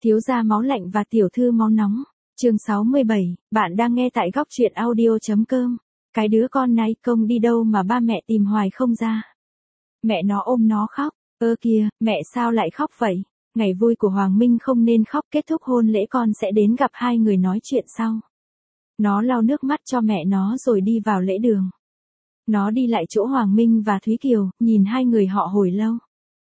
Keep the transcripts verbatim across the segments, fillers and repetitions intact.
Thiếu gia máu lạnh và tiểu thư máu nóng. Chương sáu mươi bảy, bạn đang nghe tại góc truyện audio chấm com. Cái đứa con này công đi đâu mà ba mẹ tìm hoài không ra. Mẹ nó ôm nó khóc. Ơ kìa, mẹ sao lại khóc vậy? Ngày vui của Hoàng Minh không nên khóc, kết thúc hôn lễ con sẽ đến gặp hai người nói chuyện sau. Nó lau nước mắt cho mẹ nó rồi đi vào lễ đường. Nó đi lại chỗ Hoàng Minh và Thúy Kiều, nhìn hai người họ hồi lâu.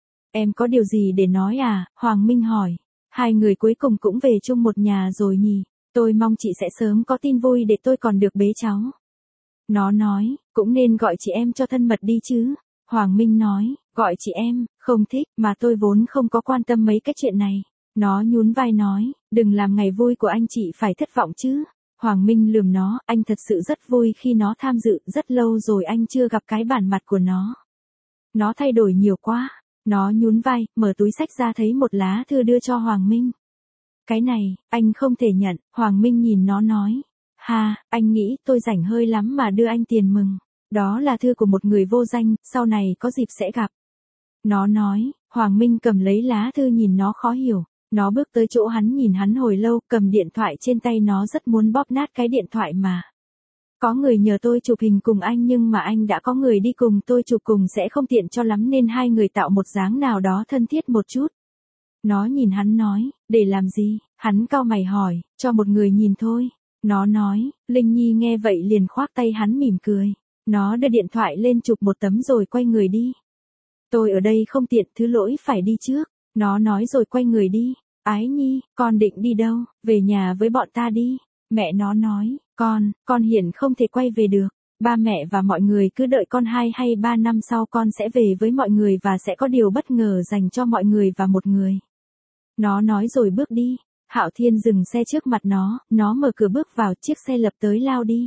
Em có điều gì để nói à? Hoàng Minh hỏi. Hai người cuối cùng cũng về chung một nhà rồi nhỉ? Tôi mong chị sẽ sớm có tin vui để tôi còn được bế cháu. Nó nói, cũng nên gọi chị em cho thân mật đi chứ. Hoàng Minh nói, gọi chị em, không thích, mà tôi vốn không có quan tâm mấy cái chuyện này. Nó nhún vai nói, đừng làm ngày vui của anh chị phải thất vọng chứ. Hoàng Minh lườm nó, anh thật sự rất vui khi nó tham dự, rất lâu rồi anh chưa gặp cái bản mặt của nó. Nó thay đổi nhiều quá. Nó nhún vai, mở túi xách ra thấy một lá thư đưa cho Hoàng Minh. Cái này, anh không thể nhận. Hoàng Minh nhìn nó nói. Ha, anh nghĩ tôi rảnh hơi lắm mà đưa anh tiền mừng. Đó là thư của một người vô danh, sau này có dịp sẽ gặp. Nó nói. Hoàng Minh cầm lấy lá thư nhìn nó khó hiểu. Nó bước tới chỗ hắn nhìn hắn hồi lâu, cầm điện thoại trên tay, nó rất muốn bóp nát cái điện thoại mà. Có người nhờ tôi chụp hình cùng anh nhưng mà anh đã có người đi cùng tôi chụp cùng sẽ không tiện cho lắm nên hai người tạo một dáng nào đó thân thiết một chút. Nó nhìn hắn nói, để làm gì? Hắn cau mày hỏi, cho một người nhìn thôi. Nó nói, Linh Nhi nghe vậy liền khoác tay hắn mỉm cười. Nó đưa điện thoại lên chụp một tấm rồi quay người đi. Tôi ở đây không tiện, thứ lỗi phải đi trước. Nó nói rồi quay người đi. Ái Nhi, con định đi đâu? Về nhà với bọn ta đi. Mẹ nó nói, con, con hiện không thể quay về được. Ba mẹ và mọi người cứ đợi con hai hay ba năm sau con sẽ về với mọi người và sẽ có điều bất ngờ dành cho mọi người và một người. Nó nói rồi bước đi. Hạo Thiên dừng xe trước mặt nó, nó mở cửa bước vào, chiếc xe lập tới lao đi.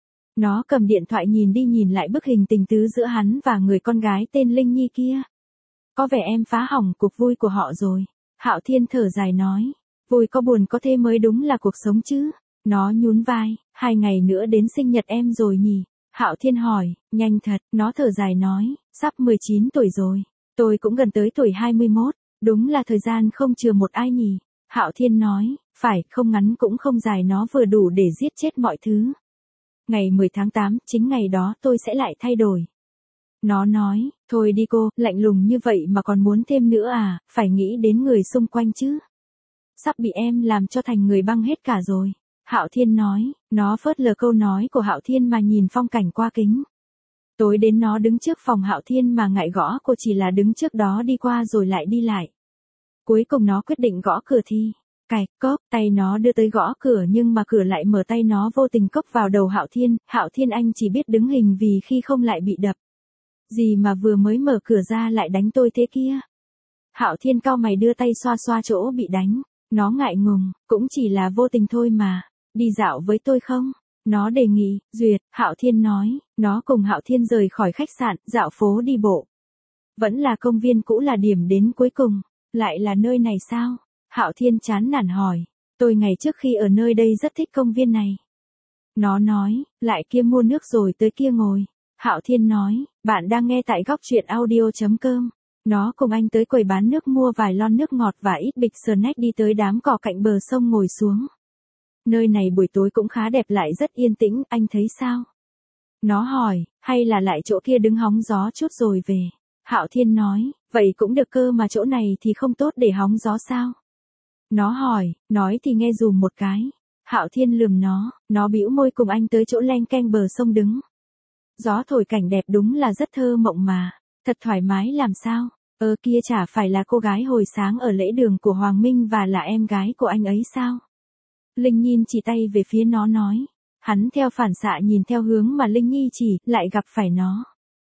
Nó cầm điện thoại nhìn đi nhìn lại bức hình tình tứ giữa hắn và người con gái tên Linh Nhi kia. Có vẻ em phá hỏng cuộc vui của họ rồi. Hạo Thiên thở dài nói, vui có buồn có thế mới đúng là cuộc sống chứ. Nó nhún vai, hai ngày nữa đến sinh nhật em rồi nhỉ? Hạo Thiên hỏi, nhanh thật, nó thở dài nói, sắp mười chín tuổi rồi. Tôi cũng gần tới tuổi hai mươi mốt, đúng là thời gian không chừa một ai nhỉ? Hạo Thiên nói, phải, không ngắn cũng không dài, nó vừa đủ để giết chết mọi thứ. Ngày mười tháng tám, chính ngày đó tôi sẽ lại thay đổi. Nó nói, thôi đi cô, lạnh lùng như vậy mà còn muốn thêm nữa à, phải nghĩ đến người xung quanh chứ. Sắp bị em làm cho thành người băng hết cả rồi. Hạo Thiên nói, nó phớt lờ câu nói của Hạo Thiên mà nhìn phong cảnh qua kính. Tối đến nó đứng trước phòng Hạo Thiên mà ngại gõ, cô chỉ là đứng trước đó đi qua rồi lại đi lại. Cuối cùng nó quyết định gõ cửa thì, cạch cốc, tay nó đưa tới gõ cửa nhưng mà cửa lại mở, tay nó vô tình cốc vào đầu Hạo Thiên. Hạo Thiên anh chỉ biết đứng hình vì khi không lại bị đập. Gì mà vừa mới mở cửa ra lại đánh tôi thế kia? Hạo Thiên cau mày đưa tay xoa xoa chỗ bị đánh. Nó ngại ngùng, cũng chỉ là vô tình thôi mà. Đi dạo với tôi không? Nó đề nghị, duyệt. Hạo Thiên nói. Nó cùng Hạo Thiên rời khỏi khách sạn, dạo phố đi bộ. Vẫn là công viên cũ là điểm đến cuối cùng. Lại là nơi này sao? Hạo Thiên chán nản hỏi. Tôi ngày trước khi ở nơi đây rất thích công viên này. Nó nói, lại kia mua nước rồi tới kia ngồi. Hạo Thiên nói, bạn đang nghe tại góc truyện audio chấm com. Nó cùng anh tới quầy bán nước mua vài lon nước ngọt và ít bịch snack, đi tới đám cỏ cạnh bờ sông ngồi xuống. Nơi này buổi tối cũng khá đẹp, lại rất yên tĩnh, anh thấy sao? Nó hỏi, hay là lại chỗ kia đứng hóng gió chút rồi về? Hạo Thiên nói, vậy cũng được cơ mà chỗ này thì không tốt để hóng gió sao? Nó hỏi, nói thì nghe dùm một cái. Hạo Thiên lườm nó, nó bĩu môi cùng anh tới chỗ leng keng bờ sông đứng. Gió thổi cảnh đẹp đúng là rất thơ mộng mà. Thật thoải mái làm sao? Ơ kia chả phải là cô gái hồi sáng ở lễ đường của Hoàng Minh và là em gái của anh ấy sao? Linh Nhi chỉ tay về phía nó nói. Hắn theo phản xạ nhìn theo hướng mà Linh Nhi chỉ, lại gặp phải nó.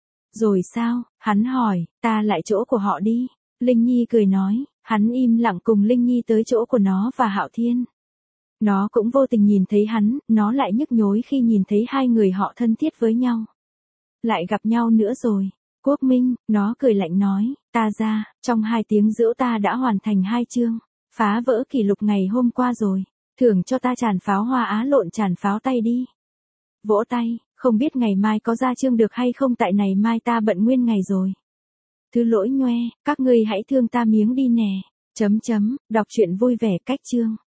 Rồi sao? Hắn hỏi, ta lại chỗ của họ đi. Linh Nhi cười nói, hắn im lặng cùng Linh Nhi tới chỗ của nó và Hạo Thiên. Nó cũng vô tình nhìn thấy hắn, nó lại nhức nhối khi nhìn thấy hai người họ thân thiết với nhau. Lại gặp nhau nữa rồi. Quốc Minh, nó cười lạnh nói, ta ra, trong hai tiếng rưỡi ta đã hoàn thành hai chương, phá vỡ kỷ lục ngày hôm qua rồi, thưởng cho ta tràn pháo hoa á lộn tràn pháo tay đi. Vỗ tay, không biết ngày mai có ra chương được hay không, tại này mai ta bận nguyên ngày rồi. Thứ lỗi nhoe, các ngươi hãy thương ta miếng đi nè. Chấm chấm, đọc truyện vui vẻ cách chương.